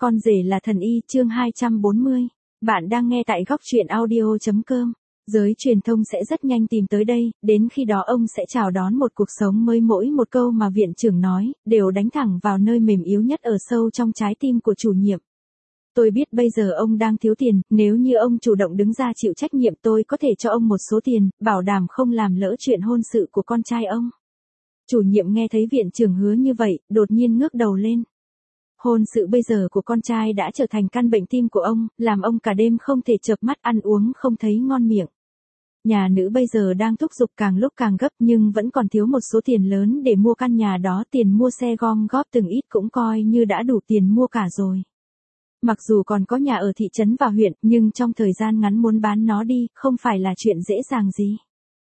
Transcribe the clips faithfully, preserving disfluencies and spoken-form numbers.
Con rể là thần y chương hai trăm bốn mươi. Bạn đang nghe tại góc truyện audio.com. Giới truyền thông sẽ rất nhanh tìm tới đây, đến khi đó ông sẽ chào đón một cuộc sống mới. Mỗi một câu mà viện trưởng nói, đều đánh thẳng vào nơi mềm yếu nhất ở sâu trong trái tim của chủ nhiệm. Tôi biết bây giờ ông đang thiếu tiền, nếu như ông chủ động đứng ra chịu trách nhiệm tôi có thể cho ông một số tiền, bảo đảm không làm lỡ chuyện hôn sự của con trai ông. Chủ nhiệm nghe thấy viện trưởng hứa như vậy, đột nhiên ngước đầu lên. Hôn sự bây giờ của con trai đã trở thành căn bệnh tim của ông, làm ông cả đêm không thể chợp mắt, ăn uống không thấy ngon miệng. Nhà nữ bây giờ đang thúc giục càng lúc càng gấp nhưng vẫn còn thiếu một số tiền lớn để mua căn nhà đó, tiền mua xe gom góp từng ít cũng coi như đã đủ tiền mua cả rồi. Mặc dù còn có nhà ở thị trấn và huyện, nhưng trong thời gian ngắn muốn bán nó đi, không phải là chuyện dễ dàng gì.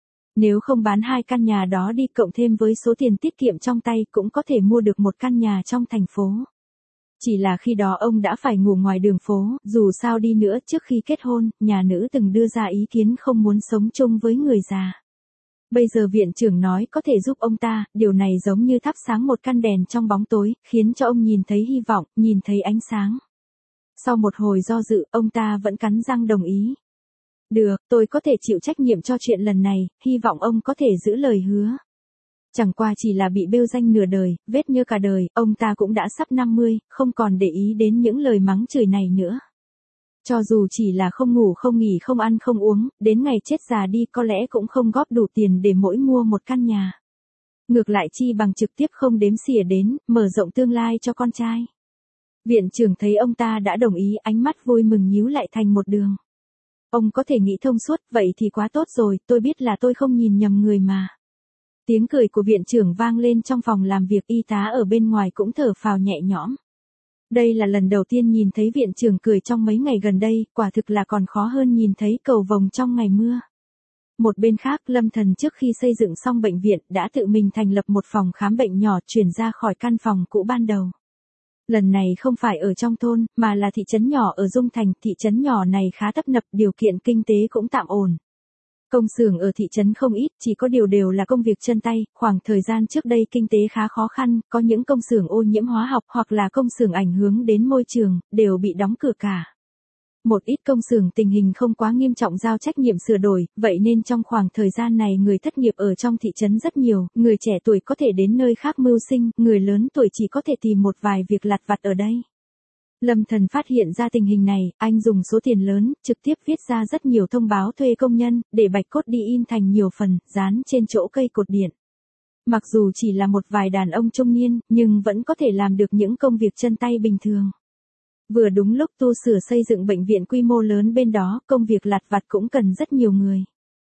Nếu không bán hai căn nhà đó đi cộng thêm với số tiền tiết kiệm trong tay cũng có thể mua được một căn nhà trong thành phố. Chỉ là khi đó ông đã phải ngủ ngoài đường phố, dù sao đi nữa trước khi kết hôn, nhà nữ từng đưa ra ý kiến không muốn sống chung với người già. Bây giờ viện trưởng nói có thể giúp ông ta, điều này giống như thắp sáng một căn đèn trong bóng tối, khiến cho ông nhìn thấy hy vọng, nhìn thấy ánh sáng. Sau một hồi do dự, ông ta vẫn cắn răng đồng ý. Được, tôi có thể chịu trách nhiệm cho chuyện lần này, hy vọng ông có thể giữ lời hứa. Chẳng qua chỉ là bị bêu danh nửa đời, vết nhơ cả đời, ông ta cũng đã sắp năm mươi, không còn để ý đến những lời mắng chửi này nữa. Cho dù chỉ là không ngủ không nghỉ không ăn không uống, đến ngày chết già đi có lẽ cũng không góp đủ tiền để mỗi mua một căn nhà. Ngược lại chi bằng trực tiếp không đếm xỉa đến, mở rộng tương lai cho con trai. Viện trưởng thấy ông ta đã đồng ý, ánh mắt vui mừng nhíu lại thành một đường. Ông có thể nghĩ thông suốt, vậy thì quá tốt rồi, tôi biết là tôi không nhìn nhầm người mà. Tiếng cười của viện trưởng vang lên trong phòng làm việc, y tá ở bên ngoài cũng thở phào nhẹ nhõm. Đây là lần đầu tiên nhìn thấy viện trưởng cười trong mấy ngày gần đây, quả thực là còn khó hơn nhìn thấy cầu vồng trong ngày mưa. Một bên khác, Lâm Thần trước khi xây dựng xong bệnh viện đã tự mình thành lập một phòng khám bệnh nhỏ chuyển ra khỏi căn phòng cũ ban đầu. Lần này không phải ở trong thôn, mà là thị trấn nhỏ ở Dung Thành, thị trấn nhỏ này khá tấp nập, điều kiện kinh tế cũng tạm ổn. Công xưởng ở thị trấn không ít, chỉ có điều đều là công việc chân tay, khoảng thời gian trước đây kinh tế khá khó khăn, có những công xưởng ô nhiễm hóa học hoặc là công xưởng ảnh hưởng đến môi trường, đều bị đóng cửa cả. Một ít công xưởng tình hình không quá nghiêm trọng giao trách nhiệm sửa đổi, vậy nên trong khoảng thời gian này người thất nghiệp ở trong thị trấn rất nhiều, người trẻ tuổi có thể đến nơi khác mưu sinh, người lớn tuổi chỉ có thể tìm một vài việc lặt vặt ở đây. Lâm Thần phát hiện ra tình hình này, anh dùng số tiền lớn, trực tiếp viết ra rất nhiều thông báo thuê công nhân, để bạch cốt đi in thành nhiều phần, dán trên chỗ cây cột điện. Mặc dù chỉ là một vài đàn ông trung niên, nhưng vẫn có thể làm được những công việc chân tay bình thường. Vừa đúng lúc tu sửa xây dựng bệnh viện quy mô lớn bên đó, công việc lặt vặt cũng cần rất nhiều người.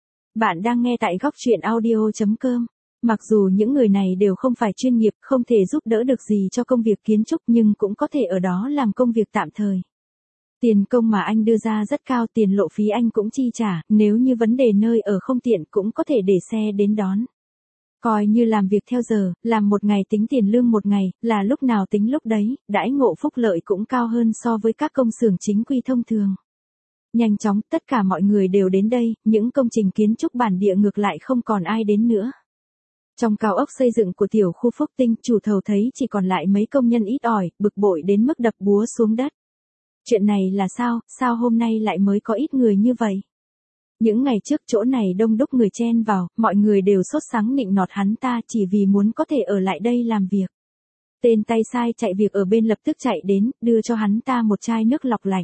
Bạn đang nghe tại góc truyện audio.com. Mặc dù những người này đều không phải chuyên nghiệp, không thể giúp đỡ được gì cho công việc kiến trúc nhưng cũng có thể ở đó làm công việc tạm thời. Tiền công mà anh đưa ra rất cao, tiền lộ phí anh cũng chi trả, nếu như vấn đề nơi ở không tiện cũng có thể để xe đến đón. Coi như làm việc theo giờ, làm một ngày tính tiền lương một ngày, là lúc nào tính lúc đấy, đãi ngộ phúc lợi cũng cao hơn so với các công xưởng chính quy thông thường. Nhanh chóng, tất cả mọi người đều đến đây, những công trình kiến trúc bản địa ngược lại không còn ai đến nữa. Trong cao ốc xây dựng của tiểu khu Phúc Tinh, chủ thầu thấy chỉ còn lại mấy công nhân ít ỏi, bực bội đến mức đập búa xuống đất. Chuyện này là sao, sao hôm nay lại mới có ít người như vậy? Những ngày trước chỗ này đông đúc người chen vào, mọi người đều sốt sắng nịnh nọt hắn ta chỉ vì muốn có thể ở lại đây làm việc. Tên tay sai chạy việc ở bên lập tức chạy đến, đưa cho hắn ta một chai nước lọc lạnh.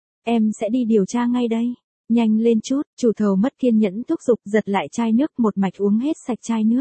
Em sẽ đi điều tra ngay đây. Nhanh lên chút, chủ thầu mất kiên nhẫn thúc giục, giật lại chai nước một mạch uống hết sạch chai nước.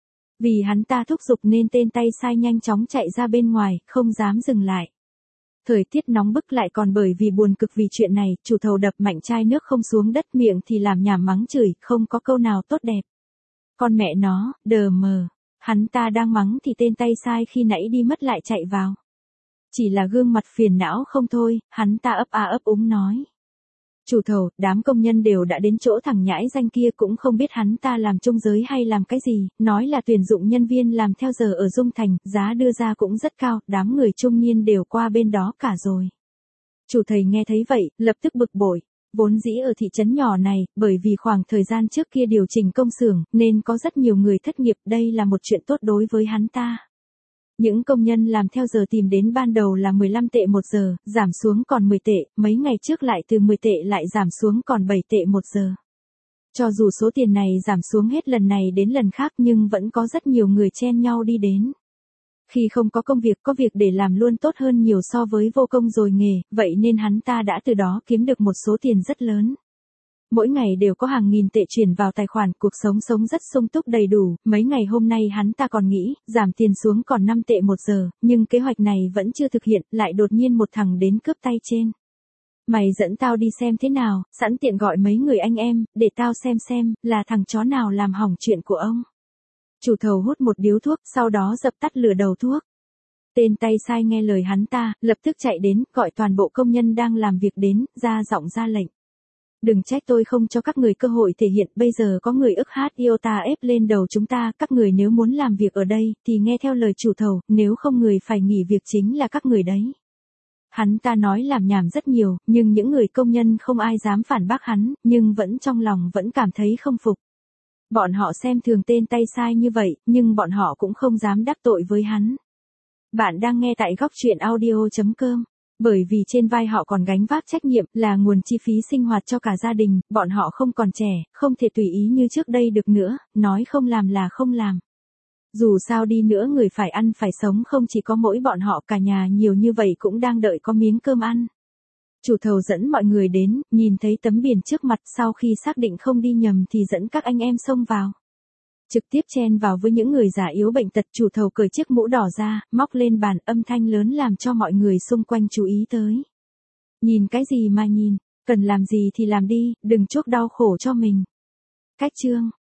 Vì hắn ta thúc giục nên tên tay sai nhanh chóng chạy ra bên ngoài, không dám dừng lại. Thời tiết nóng bức lại còn bởi vì buồn cực vì chuyện này, chủ thầu đập mạnh chai nước không xuống đất, miệng thì làm nhảm mắng chửi, không có câu nào tốt đẹp. Con mẹ nó, đờ mờ. Hắn ta đang mắng thì tên tay sai khi nãy đi mất lại chạy vào. Chỉ là gương mặt phiền não không thôi, hắn ta ấp a ấp úng nói. Chủ thầu, đám công nhân đều đã đến chỗ thằng nhãi danh kia, cũng không biết hắn ta làm trung giới hay làm cái gì, nói là tuyển dụng nhân viên làm theo giờ ở Dung Thành, giá đưa ra cũng rất cao, đám người trung niên đều qua bên đó cả rồi. Chủ thầy nghe thấy vậy, lập tức bực bội. Vốn dĩ ở thị trấn nhỏ này, bởi vì khoảng thời gian trước kia điều chỉnh công xưởng, nên có rất nhiều người thất nghiệp, đây là một chuyện tốt đối với hắn ta. Những công nhân làm theo giờ tìm đến ban đầu là mười lăm tệ một giờ, giảm xuống còn mười tệ, mấy ngày trước lại từ mười tệ lại giảm xuống còn bảy tệ một giờ. Cho dù số tiền này giảm xuống hết lần này đến lần khác nhưng vẫn có rất nhiều người chen nhau đi đến. Khi không có công việc có việc để làm luôn tốt hơn nhiều so với vô công rồi nghề, vậy nên hắn ta đã từ đó kiếm được một số tiền rất lớn. Mỗi ngày đều có hàng nghìn tệ chuyển vào tài khoản, cuộc sống sống rất sung túc đầy đủ, mấy ngày hôm nay hắn ta còn nghĩ, giảm tiền xuống còn năm tệ một giờ, nhưng kế hoạch này vẫn chưa thực hiện, lại đột nhiên một thằng đến cướp tay trên. Mày dẫn tao đi xem thế nào, sẵn tiện gọi mấy người anh em, để tao xem xem, là thằng chó nào làm hỏng chuyện của ông. Chủ thầu hút một điếu thuốc, sau đó dập tắt lửa đầu thuốc. Tên tay sai nghe lời hắn ta, lập tức chạy đến, gọi toàn bộ công nhân đang làm việc đến, ra giọng ra lệnh. Đừng trách tôi không cho các người cơ hội thể hiện, bây giờ có người ức hát iota ép lên đầu chúng ta, các người nếu muốn làm việc ở đây, thì nghe theo lời chủ thầu, nếu không người phải nghỉ việc chính là các người đấy. Hắn ta nói làm nhảm rất nhiều, nhưng những người công nhân không ai dám phản bác hắn, nhưng vẫn trong lòng vẫn cảm thấy không phục. Bọn họ xem thường tên tay sai như vậy, nhưng bọn họ cũng không dám đắc tội với hắn. Bạn đang nghe tại góc truyện audio chấm com. Bởi vì trên vai họ còn gánh vác trách nhiệm là nguồn chi phí sinh hoạt cho cả gia đình, bọn họ không còn trẻ, không thể tùy ý như trước đây được nữa, nói không làm là không làm. Dù sao đi nữa người phải ăn phải sống không chỉ có mỗi bọn họ, cả nhà nhiều như vậy cũng đang đợi có miếng cơm ăn. Chủ thầu dẫn mọi người đến, nhìn thấy tấm biển trước mặt, sau khi xác định không đi nhầm thì dẫn các anh em xông vào. Trực tiếp chen vào với những người già yếu bệnh tật, chủ thầu cởi chiếc mũ đỏ ra, móc lên bàn, âm thanh lớn làm cho mọi người xung quanh chú ý tới. Nhìn cái gì mà nhìn, cần làm gì thì làm đi, đừng chuốc đau khổ cho mình. Cách chương